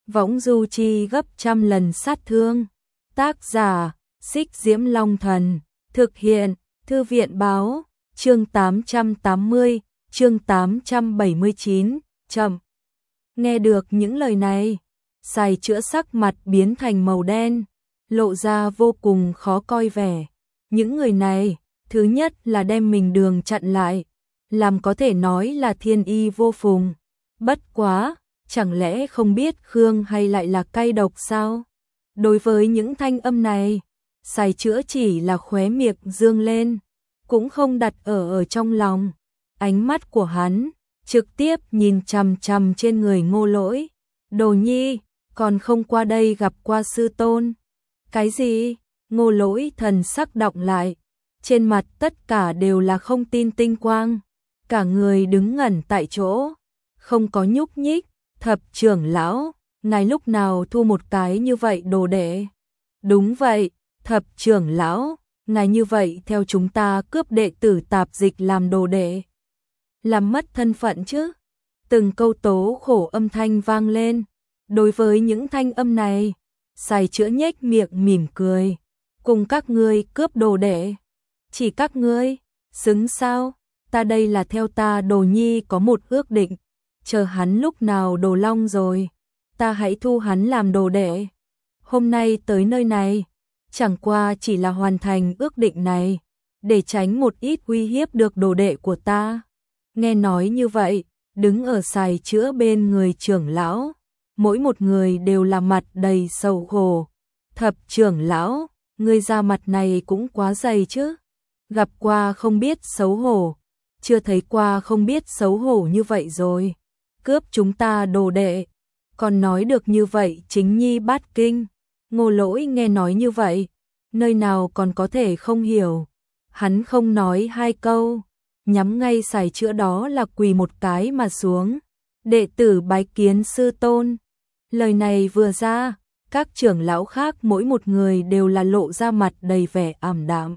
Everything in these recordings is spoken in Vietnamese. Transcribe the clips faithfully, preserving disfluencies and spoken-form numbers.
võng du chi gấp trăm lần sát thương. Tác giả, Xích Diễm Long Thần, thực hiện, Thư viện Báo, chương tám trăm tám mươi, chương tám trăm bảy mươi chín, chậm. Nghe được những lời này, Sài Chữa sắc mặt biến thành màu đen, lộ ra vô cùng khó coi vẻ. Những người này, thứ nhất là đem mình đường chặn lại, làm có thể nói là thiên y vô phùng. Bất quá, chẳng lẽ không biết Khương hay lại là cay độc sao? Đối với những thanh âm này, Sài Chữa chỉ là khóe miệng dương lên, cũng không đặt ở ở trong lòng. Ánh mắt của hắn trực tiếp nhìn chằm chằm trên người Ngô Lỗi. Đồ Nhi, còn không qua đây gặp qua sư tôn. Cái gì? Ngô Lỗi thần sắc đọng lại, trên mặt tất cả đều là không tin tinh quang, cả người đứng ngẩn tại chỗ, không có nhúc nhích. Thập trưởng lão, ngài lúc nào thu một cái như vậy đồ đệ? Đúng vậy, thập trưởng lão, ngài như vậy theo chúng ta cướp đệ tử tạp dịch làm đồ đệ, làm mất thân phận chứ? Từng câu tố khổ âm thanh vang lên. Đối với những thanh âm này, Sài Chữa nhếch miệng mỉm cười. Cùng các ngươi cướp đồ đệ? Chỉ các ngươi? Xứng sao? Ta đây là theo ta Đồ Nhi có một ước định, chờ hắn lúc nào đồ long rồi, ta hãy thu hắn làm đồ đệ. Hôm nay tới nơi này, chẳng qua chỉ là hoàn thành ước định này, để tránh một ít uy hiếp được đồ đệ của ta. Nghe nói như vậy, đứng ở Sài Chữa bên người trưởng lão, mỗi một người đều là mặt đầy sầu khổ. Thập trưởng lão, ngươi da mặt này cũng quá dày chứ. Gặp qua không biết xấu hổ, chưa thấy qua không biết xấu hổ như vậy rồi. Cướp chúng ta đồ đệ, còn nói được như vậy chính nhi bát kinh. Ngô Lỗi nghe nói như vậy, nơi nào còn có thể không hiểu. Hắn không nói hai câu, nhắm ngay Sài Chữa đó là quỳ một cái mà xuống. Đệ tử bái kiến sư tôn. Lời này vừa ra, các trưởng lão khác mỗi một người đều là lộ ra mặt đầy vẻ ảm đạm.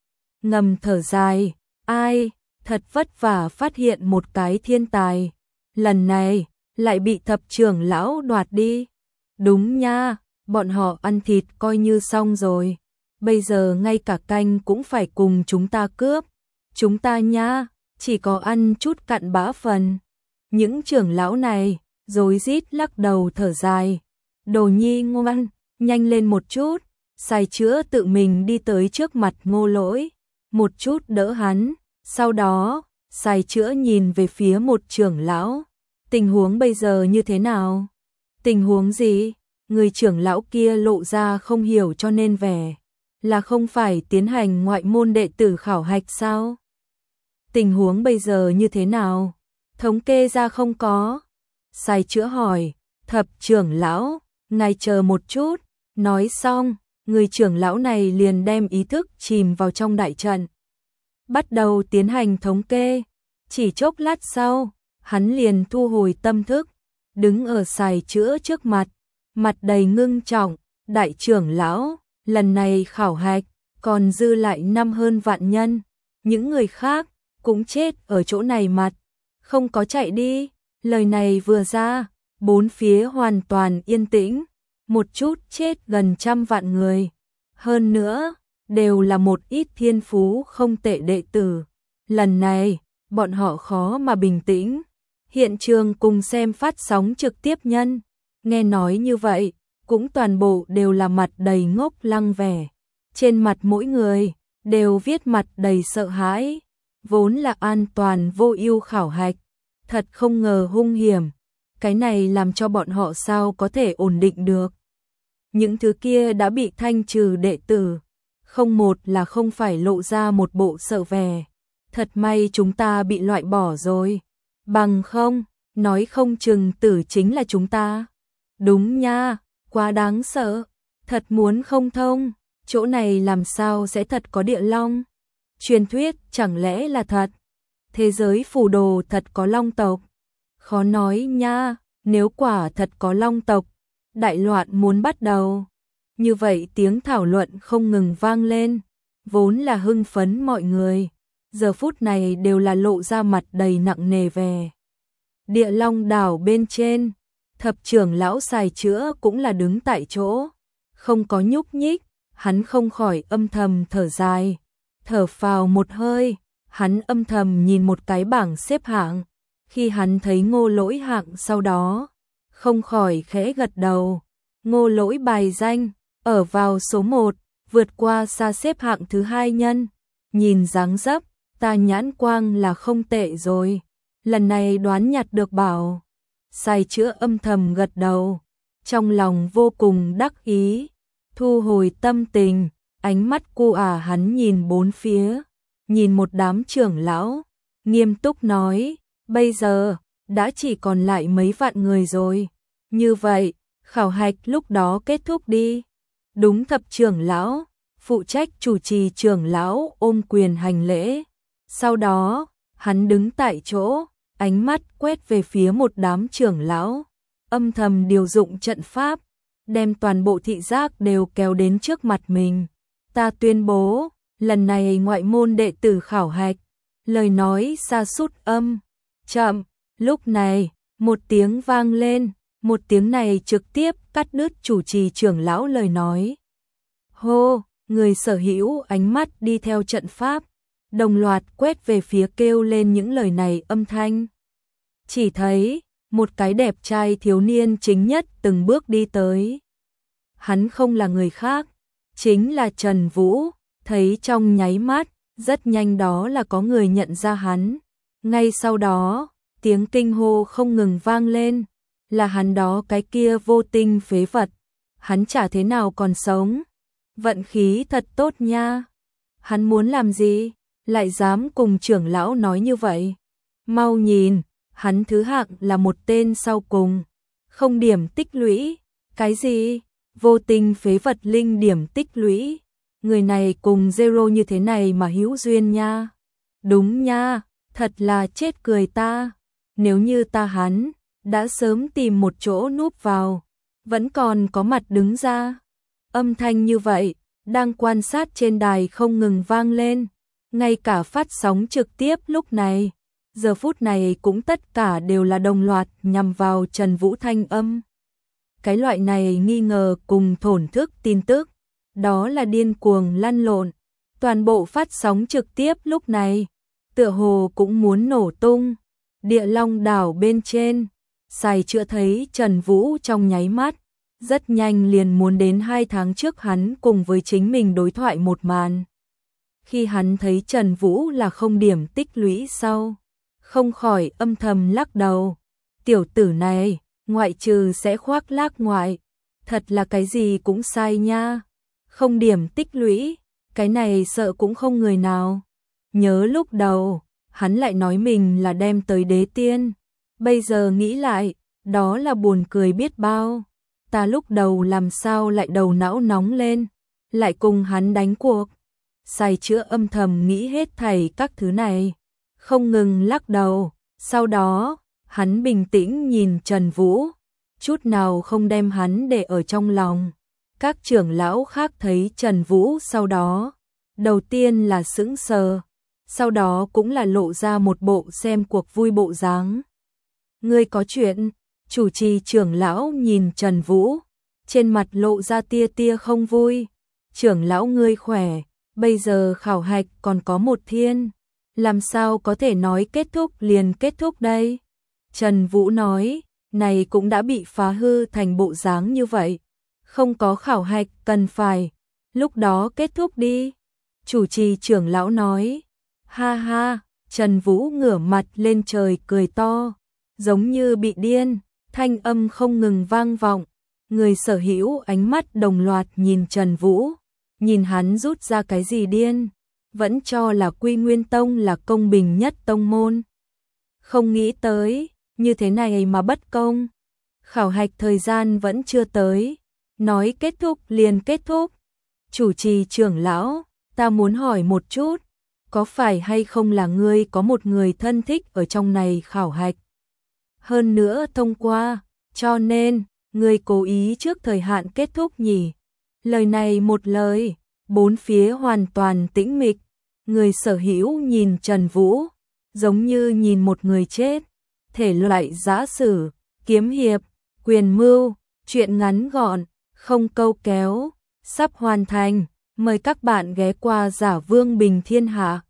Ngầm thở dài, ai, thật vất vả phát hiện một cái thiên tài, lần này lại bị thập trưởng lão đoạt đi. Đúng nha, bọn họ ăn thịt coi như xong rồi, bây giờ ngay cả canh cũng phải cùng chúng ta cướp. Chúng ta nha, chỉ có ăn chút cặn bã phần. Những trưởng lão này rối rít lắc đầu thở dài. Đồ Nhi ngoan, nhanh lên một chút. Sài Chữa tự mình đi tới trước mặt Ngô Lỗi, một chút đỡ hắn. Sau đó, Sài Chữa nhìn về phía một trưởng lão. Tình huống bây giờ như thế nào? Tình huống gì? Người trưởng lão kia lộ ra không hiểu cho nên vẻ. Là không phải tiến hành ngoại môn đệ tử khảo hạch sao? Tình huống bây giờ như thế nào? Thống kê ra không có? Sài Chữa hỏi. Thập trưởng lão, ngài chờ một chút. Nói xong, người trưởng lão này liền đem ý thức chìm vào trong đại trận, bắt đầu tiến hành thống kê. Chỉ chốc lát sau, hắn liền thu hồi tâm thức, đứng ở Sài Chữa trước mặt, mặt đầy ngưng trọng. Đại trưởng lão, lần này khảo hạch còn dư lại năm hơn vạn nhân, những người khác cũng chết ở chỗ này mặt, không có chạy đi. Lời này vừa ra, bốn phía hoàn toàn yên tĩnh, một chút chết gần trăm vạn người, hơn nữa đều là một ít thiên phú không tệ đệ tử. Lần này, bọn họ khó mà bình tĩnh. Hiện trường cùng xem phát sóng trực tiếp nhân, nghe nói như vậy, cũng toàn bộ đều là mặt đầy ngốc lăng vẻ. Trên mặt mỗi người, đều viết mặt đầy sợ hãi. Vốn là an toàn vô ưu khảo hạch, thật không ngờ hung hiểm. Cái này làm cho bọn họ sao có thể ổn định được. Những thứ kia đã bị thanh trừ đệ tử, không một là không phải lộ ra một bộ sợ vẻ. Thật may chúng ta bị loại bỏ rồi, bằng không, nói không chừng tử chính là chúng ta. Đúng nha, quá đáng sợ, thật muốn không thông, chỗ này làm sao sẽ thật có địa long? Truyền thuyết chẳng lẽ là thật? Thế giới phù đồ thật có long tộc? Khó nói nha, nếu quả thật có long tộc, đại loạn muốn bắt đầu. Như vậy tiếng thảo luận không ngừng vang lên, vốn là hưng phấn mọi người, giờ phút này đều là lộ ra mặt đầy nặng nề vẻ. Địa Long đảo bên trên, Thập trưởng lão Sài Chữa cũng là đứng tại chỗ, không có nhúc nhích, hắn không khỏi âm thầm thở dài, thở phào một hơi, hắn âm thầm nhìn một cái bảng xếp hạng, khi hắn thấy Ngô Lỗi hạng sau đó, không khỏi khẽ gật đầu. Ngô Lỗi bài danh, ở vào số một, vượt qua xa xếp hạng thứ hai nhân, nhìn dáng dấp, ta nhãn quang là không tệ rồi, lần này đoán nhặt được bảo. Sài Chữa âm thầm gật đầu, trong lòng vô cùng đắc ý, thu hồi tâm tình, ánh mắt cu ả hắn nhìn bốn phía, nhìn một đám trưởng lão, nghiêm túc nói, bây giờ, đã chỉ còn lại mấy vạn người rồi, như vậy, khảo hạch lúc đó kết thúc đi. Đúng, thập trưởng lão, phụ trách chủ trì trưởng lão ôm quyền hành lễ, sau đó, hắn đứng tại chỗ, ánh mắt quét về phía một đám trưởng lão, âm thầm điều dụng trận pháp, đem toàn bộ thị giác đều kéo đến trước mặt mình. Ta tuyên bố, lần này ngoại môn đệ tử khảo hạch, lời nói sa sút âm, chậm, lúc này, một tiếng vang lên, một tiếng này trực tiếp cắt đứt chủ trì trưởng lão lời nói. Hô, người sở hữu ánh mắt đi theo trận pháp, đồng loạt quét về phía kêu lên những lời này âm thanh. Chỉ thấy, một cái đẹp trai thiếu niên chính nhất từng bước đi tới. Hắn không là người khác, chính là Trần Vũ, thấy trong nháy mắt, rất nhanh đó là có người nhận ra hắn. Ngay sau đó, tiếng kinh hô không ngừng vang lên, là hắn đó, cái kia vô tinh phế vật, hắn chả thế nào còn sống. Vận khí thật tốt nha. Hắn muốn làm gì, lại dám cùng trưởng lão nói như vậy. Mau nhìn, hắn thứ hạng là một tên sau cùng, không điểm tích lũy. Cái gì? Vô tinh phế vật linh điểm tích lũy. Người này cùng Zero như thế này mà hữu duyên nha. Đúng nha, thật là chết cười ta. Nếu như ta hắn, đã sớm tìm một chỗ núp vào, vẫn còn có mặt đứng ra. Âm thanh như vậy, đang quan sát trên đài không ngừng vang lên, ngay cả phát sóng trực tiếp lúc này, giờ phút này cũng tất cả đều là đồng loạt nhằm vào Trần Vũ thanh âm. Cái loại này nghi ngờ cùng thổn thức tin tức, đó là điên cuồng lăn lộn, toàn bộ phát sóng trực tiếp lúc này, tựa hồ cũng muốn nổ tung. Địa Long đảo bên trên, Sài Chữa thấy Trần Vũ trong nháy mắt, rất nhanh liền muốn đến hai tháng trước hắn cùng với chính mình đối thoại một màn. Khi hắn thấy Trần Vũ là không điểm tích lũy sau, không khỏi âm thầm lắc đầu. Tiểu tử này, ngoại trừ sẽ khoác lác ngoại, thật là cái gì cũng sai nha. Không điểm tích lũy, cái này sợ cũng không người nào. Nhớ lúc đầu, hắn lại nói mình là đem tới đế tiên. Bây giờ nghĩ lại, đó là buồn cười biết bao. Ta lúc đầu làm sao lại đầu não nóng lên, lại cùng hắn đánh cuộc. Sài Chữa âm thầm nghĩ hết thảy các thứ này, không ngừng lắc đầu. Sau đó, hắn bình tĩnh nhìn Trần Vũ, chút nào không đem hắn để ở trong lòng. Các trưởng lão khác thấy Trần Vũ sau đó, đầu tiên là sững sờ, sau đó cũng là lộ ra một bộ xem cuộc vui bộ dáng. Ngươi có chuyện? Chủ trì trưởng lão nhìn Trần Vũ, trên mặt lộ ra tia tia không vui. Trưởng lão ngươi khỏe, bây giờ khảo hạch còn có một thiên, làm sao có thể nói kết thúc liền kết thúc đây? Trần Vũ nói, này cũng đã bị phá hư thành bộ dáng như vậy, không có khảo hạch cần phải, lúc đó kết thúc đi. Chủ trì trưởng lão nói, ha ha, Trần Vũ ngửa mặt lên trời cười to, giống như bị điên. Thanh âm không ngừng vang vọng, người sở hữu ánh mắt đồng loạt nhìn Trần Vũ, nhìn hắn rút ra cái gì điên, vẫn cho là Quy Nguyên Tông là công bình nhất tông môn. Không nghĩ tới, như thế này mà bất công. Khảo hạch thời gian vẫn chưa tới, nói kết thúc liền kết thúc. Chủ trì trưởng lão, ta muốn hỏi một chút, có phải hay không là ngươi có một người thân thích ở trong này khảo hạch? Hơn nữa thông qua, cho nên, người cố ý trước thời hạn kết thúc nhỉ. Lời này một lời, bốn phía hoàn toàn tĩnh mịch, người sở hữu nhìn Trần Vũ, giống như nhìn một người chết. Thể loại giã sử, kiếm hiệp, Quyền mưu, chuyện ngắn gọn, không câu kéo, sắp hoàn thành. Mời các bạn ghé qua Giả Vương Bình Thiên Hạ.